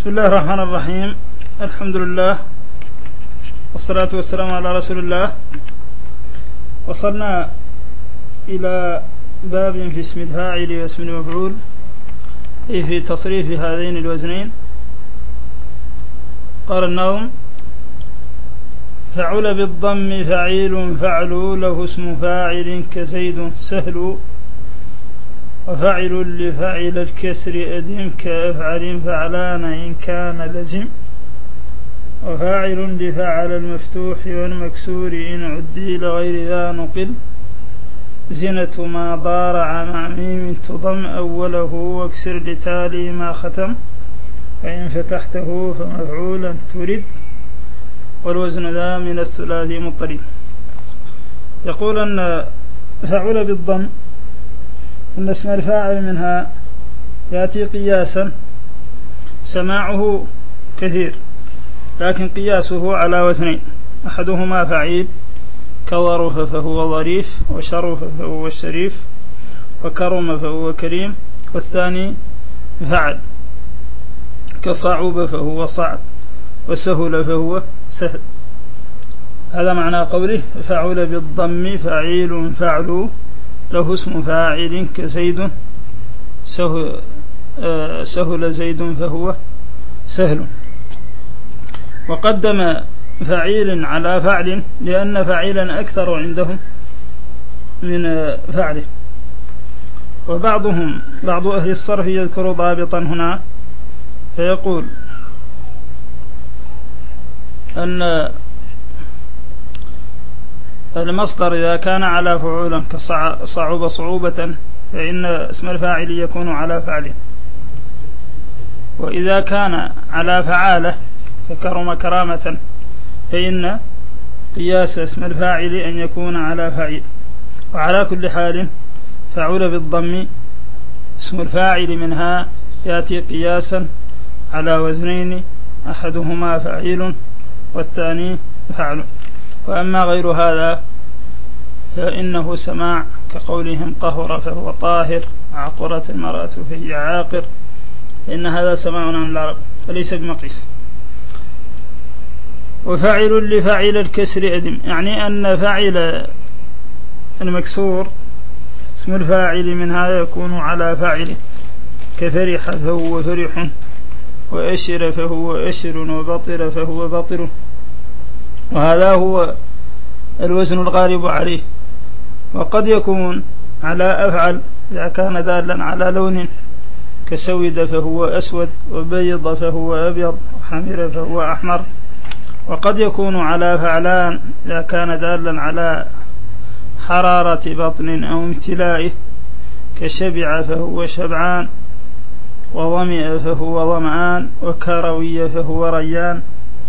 بسم الله الرحمن الرحيم. الحمد لله والصلاة والسلام على رسول الله. وصلنا إلى باب في اسم الفاعل واسم المفعول، أي في تصريف هذين الوزنين. قال الناظم: فعل بالضم فعيل فعل له اسم فاعل كزيد سهل، وفعل لفعل الكسر أدم كأفعل فعلان إن كان لزم، وفاعل لفعل المفتوح والمكسور إن عدي لغير ذا نقل، زنة ما ضارع مع ميم تضم أوله واكسر لتالي ما ختم، فإن فتحته فمفعولا ترد، والوزن ذا من الثلاثي مضطرد. يقول أن فعل بالضم أن اسم الفاعل منها يأتي قياسا سماعه كثير، لكن قياسه على وزنين: أحدهما فعيل كظرف فهو ظريف، وشرف فهو الشريف، وكرم فهو كريم، والثاني فعل كصعب فهو صعب، وسهل فهو سهل. هذا معنى قوله: فعل بالضم فعيل فعل له اسم فاعل كزيد سهل زيد فهو سهل. وقدم فعيل على فعل لأن فعيلا أكثر عندهم من فعله. بعض أهل الصرف يذكر ضابطا هنا، فيقول أن المصدر إذا كان على فعولا كصعب صعوبة فإن اسم الفاعل يكون على فعل، وإذا كان على فعالة ككرم كرامة فإن قياس اسم الفاعل أن يكون على فاعل. وعلى كل حال فعل بالضم اسم الفاعل منها يأتي قياسا على وزنين: أحدهما فعيل والثاني فعل. وأما غير هذا فإنه سماع، كقولهم طهر فهو طاهر، عقرت المرأة فهي عاقر، فإن هذا سماع عن العرب وليس بمقيس. وفعل لفعل الكسر أدم، يعني أن فعل المكسور اسم الفاعل منها يكون على فاعله، كفرح فهو فرح، وأشر فهو أشر، وبطر فهو بطر. وهذا هو الوزن الغالب عليه. وقد يكون على أفعل إذا كان دالا على لون، كسود فهو أسود، وبيض فهو أبيض، وحمر فهو أحمر. وقد يكون على فعلان إذا كان دالا على حرارة بطن أو امتلائه، كشبع فهو شبعان، وظمئ فهو ظمآن، وكروي فهو ريان،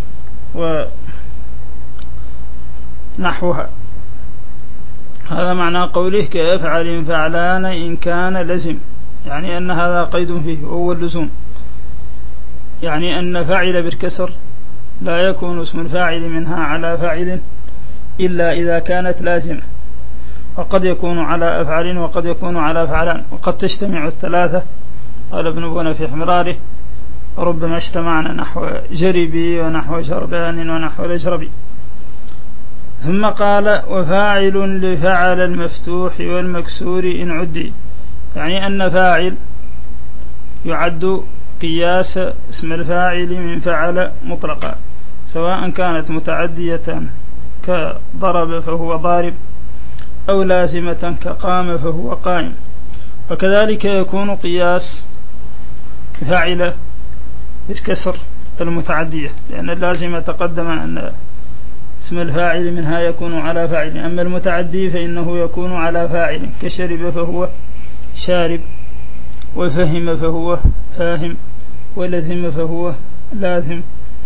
ونحوها. هذا معنى قوله: كأفعل فعلان إن كان لزم، يعني أن هذا قيد فيه وهو اللزوم، يعني أن فاعل بالكسر لا يكون اسم الفاعل منها على فاعل إلا إذا كانت لازمة. وقد يكون على أفعال وقد يكون على فعلان، وقد تجتمع الثلاثة. قال ابن بون في حمراره: ربما اجتمعنا نحو جربي ونحو جربان ونحو لجربي. ثم قال: وفاعل لفعل المفتوح والمكسور إن عدي، يعني أن فاعل يعد قياس اسم الفاعل من فعل مطلقا، سواء كانت متعدية كضرب فهو ضارب، أو لازمة كقام فهو قائم. وكذلك يكون قياس فاعل بالكسر المتعدية، لأن اللازمة تقدم أن اسم الفاعل منها يكون على فاعل، أما المتعدي فإنه يكون على فاعل، كشرب فهو شارب، وفهم فهو فاهم، ولثم فهو لاثم.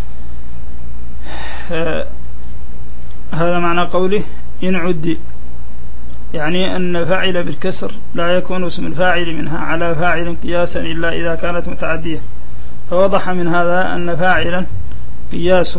هذا معنى قوله: إن عدي، يعني أن فاعل بالكسر لا يكون اسم الفاعل منها على فاعل قياسا إلا إذا كانت متعدية. فوضح من هذا أن فاعلا قياس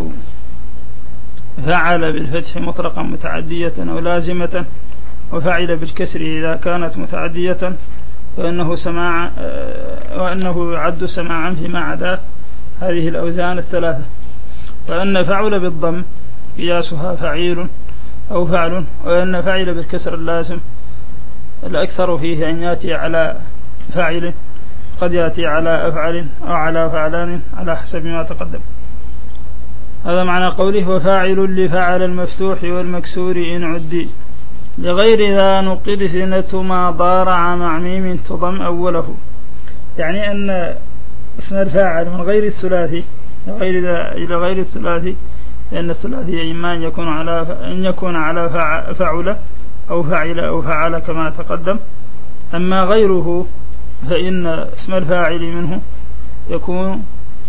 فعل بالفتح مطلقا متعدية أو لازمة، وفعل بالكسر إذا كانت متعدية، وأنه يعد سماعا فيما عداه. هذه الأوزان الثلاثة. وأن فعل بالضم قياسها فعيل أو فعل، وأن فعل بالكسر اللازم الأكثر فيه أن يأتي على فاعل، قد يأتي على أفعل أو على فعلان على حسب ما تقدم. هذا معنى قوله وفاعل لفعل المفتوح والمكسور إن عدي لغير ذا نقل ثنة ما ضارع مع ميم تضم أوله. يعني أن اسم الفاعل من غير الثلاثي إلى غير الثلاثي، لأن الثلاثي إما أن يكون على فعل أو فعل أو فعل كما تقدم. أما غيره فإن اسم الفاعل منه يكون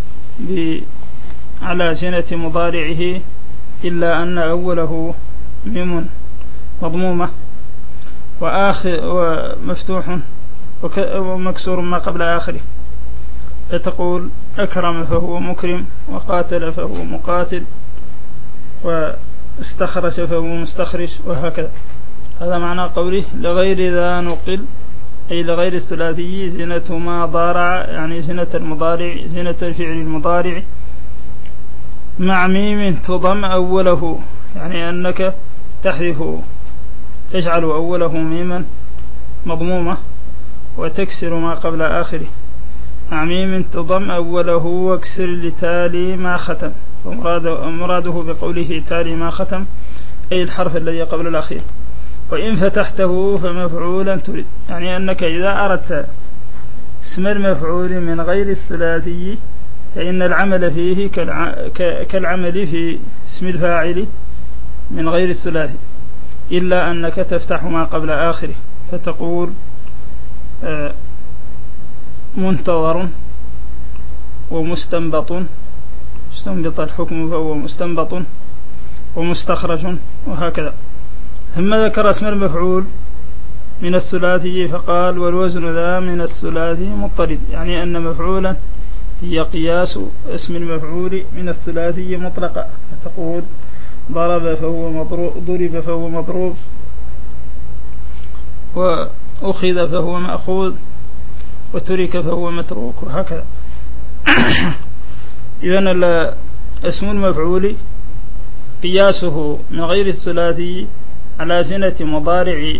على زنة مضارعه، إلا أن أوله ميم مضمومة ومفتوح ومكسور ما قبل آخره، فتقول أكرم فهو مكرم، وقاتل فهو مقاتل، واستخرج فهو مستخرج، وهكذا. هذا معنى قوله لغير ذا نقل، أي لغير الثلاثي زنة ما ضارع، يعني زنة المضارع، زنة الفعل المضارع مع ميم تضم أوله، يعني أنك تجعل أوله ميما مضمومة وتكسر ما قبل آخره. مع ميم تضم أوله واكسر لتالي ما ختم. ومراده بقوله تالي ما ختم أي الحرف الذي قبل الأخير. وإن فتحته فمفعولا تريد، يعني أنك إذا أردت اسم المفعول من غير الثلاثي فإن العمل فيه كالعمل في اسم الفاعل من غير الثلاثي، إلا أنك تفتح ما قبل آخره، فتقول منتظر ومستنبط، استنبط الحكم فهو مستنبط، ومستخرج، وهكذا. ثم ذكر اسم المفعول من الثلاثي فقال والوزن ذا من الثلاثي مضطرد، يعني أن مفعولا هي قياس اسم المفعول من الثلاثي مطلقا، فتقول ضرب فهو مضروب، وأخذ فهو مأخوذ، وترك فهو متروك، وهكذا. إذن اسم المفعول قياسه من غير الثلاثي على زنة مضارع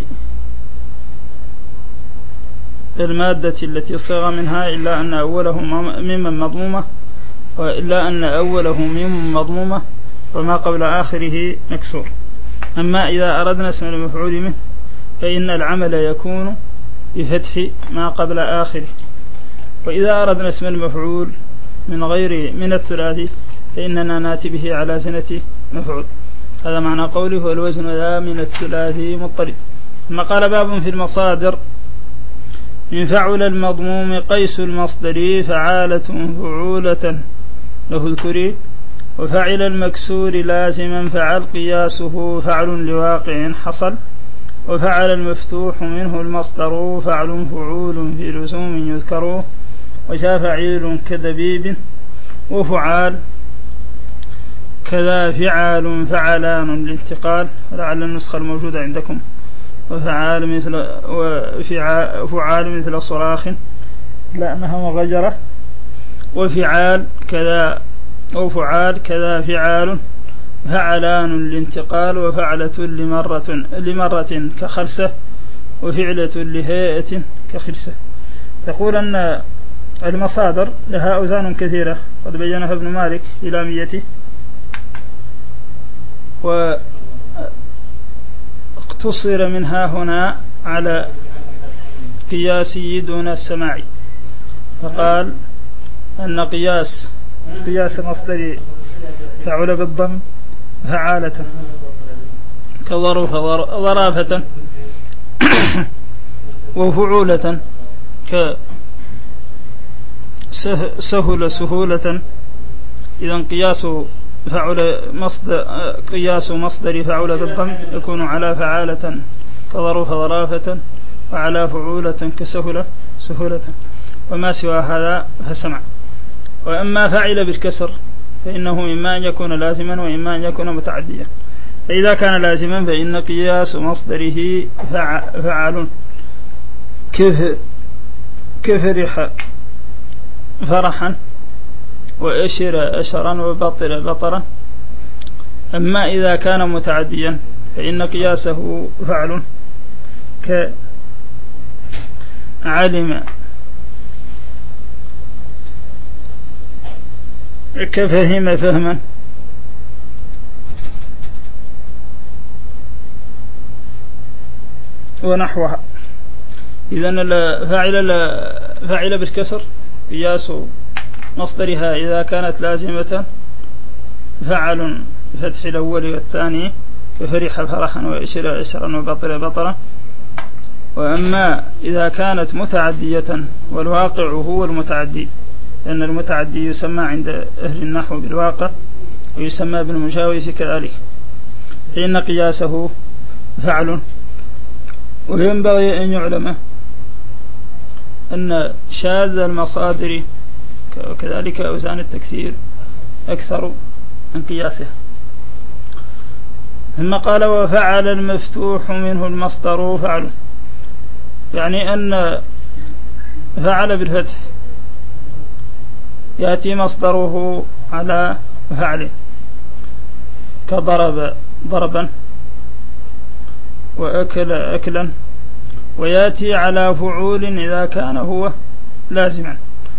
المادة التي صيغ منها، إلا أن أوله ميم مضمومة، وإلا أن أوله ميم مضمومة وما قبل آخره مكسور. أما إذا أردنا اسم المفعول منه فإن العمل يكون بفتح ما قبل آخره. وإذا أردنا اسم المفعول من الثلاثي فإننا ناتي به على زنة مفعول. هذا معنى قوله والوزن ذا من الثلاثي مضطرد. ثم قال باب في المصادر من فعل المضموم قيس المصدر فعالة فعولة له اذكري، وفعل المكسور لازما فعل قياسه فعل لواقع حصل، وفعل المفتوح منه المصدر فعل فعول في لزوم يذكر، وجاء فعيل كدبيب، وفعال كذا فعال فعلان الانتقال، لعل النسخة الموجودة عندكم، وفعال مثل صراخ لأنها مغجرة، وفعال كذا فعال فعلان الانتقال، وفعلة لمرة كخرسة، وفعلة لهيئة كخرسة. يقول أن المصادر لها أوزان كثيرة قد بينها ابن مالك في لاميته، واقتصر منها هنا على قياسي دون السماعي، فقال أن قياس مصدري فعل بالضم فعالة كظرافة وفعولة سهولة. إذن قياس مصدر فعل بالضم يكون على فعالة كظرافة، وعلى فعولة سهولة، وما سوى هذا فسمع. وأما فعل بالكسر فإنه إما أن يكون لازما وإما أن يكون متعديا. فإذا كان لازما فإن قياس مصدره فعل كفرح فرحا وأشر أشرا وبطر بطرا. أما إذا كان متعديا فإن قياسه فعل، كعلم كفهم فهما، ونحوها. إذن فاعل بالكسر قياس مصدرها إذا كانت لازمة فعل فتح الأول والثاني، كفرح فرحا وأشر أشرا وبطر بطرا. وأما إذا كانت متعدية والواقع هو المتعدي، لأن المتعدي يسمى عند أهل النحو بالواقع ويسمى بالمجاوز كذلك، فإن قياسه فعل. وينبغي أن يعلم أن شاذ المصادر وكذلك أوزان التكسير أكثر من قياسها. ثم قال وفعل المفتوح منه المصدر فعل، يعني أن فعل بالفتح يأتي مصدره على فعل، كضرب ضربا وأكل أكلا، ويأتي على فعول إذا كان هو لازما،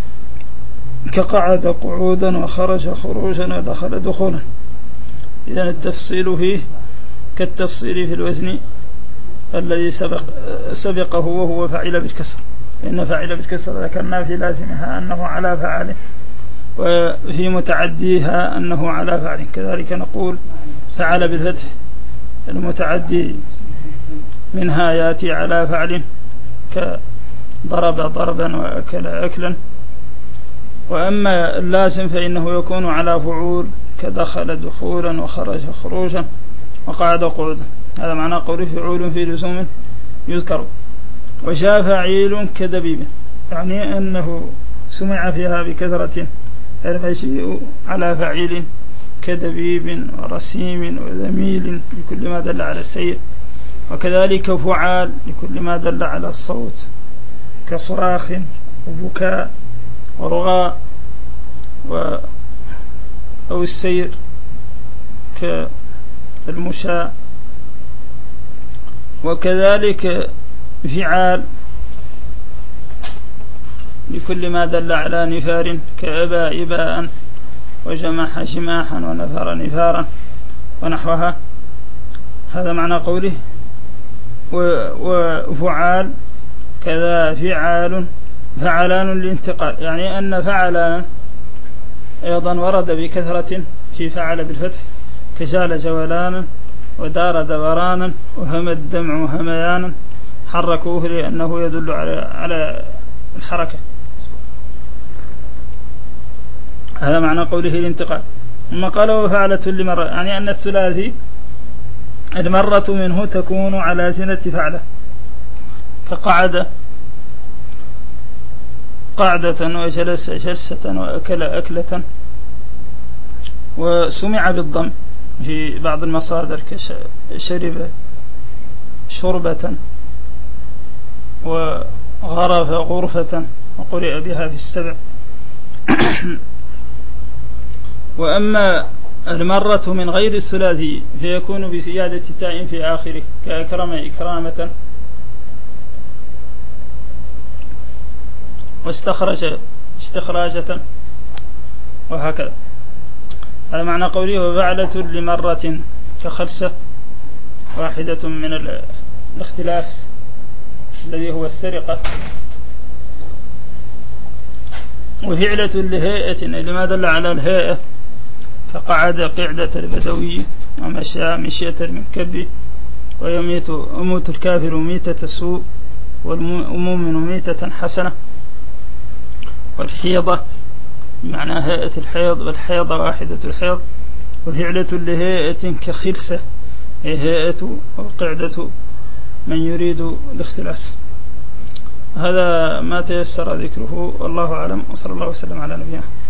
كقعد قعودا وخرج خروجا ودخل دخولا. إذن التفصيل فيه كالتفصيل في الوزن الذي سبقه وهو فعل بالكسر، لأن فعل بالكسر ذكرنا في لازمها أنه على فعل، وفي متعديها أنه على فعل. كذلك نقول فعل بالفتح المتعدي منها يأتي على فعل، كضرب ضربا وأكل أكلا. وأما اللازم فإنه يكون على فعول، كدخل دخولا وخرج خروجا وقعد قعودا. هذا معنى قوله فعول في لزوم يذكر. وجاء فعيل كدبيب، يعني أنه سمع فيها بكثرة المجيء على فعيل كدبيب ورسيم وذميل لكل ما دل على السير، وكذلك فعال لكل ما دل على الصوت، كصراخ وبكاء ورغاء أو السير كالمشاة. وكذلك فعال لكل ما دل على نفار، كأبى إباء وجمح جماحا ونفر نفارا ونحوها. هذا معنى قوله. وفعال كذا فعال فعلان للانتقال، يعني أن فعلان أيضا ورد بكثرة في فعل بالفتح، كجال جولانا ودار دورانا وهم الدمع هميانا، حركوه لأنه يدل على الحركة. هذا معنى قوله الانتقال. ثم قال وفعلة لمرة، يعني أن الثلاثي المرة منه تكون على زنة فعله، كقعد قعدة وجلس جلسة وأكل أكلة. وسمع بالضم في بعض المصادر، كشرب شربة وغرف غرفة وقرئ بها في السبع. وأما المرة من غير الثلاثي فيكون بزيادة تاء في آخره، كأكرم إكرامة واستخرج استخراجة وهكذا. هذا معنى قوله وفعلة لمرة، كخلسة واحدة من الاختلاس الذي هو السرقة. وفعلة لهيئة لما دل على الهيئة، كقعد قعدة البدوي ومشى مشية المنكب. ويموت الكافر ميتة السوء والمؤمن ميتة حسنة. والحيضة بمعنى هيئة الحيض، والحيضة واحدة الحيض. وفعلة لهيئة كخلسة هيئة وقعدة من يريد الاختلاس. هذا ما تيسر ذكره، والله أعلم، وصلى الله وسلم على نبينا.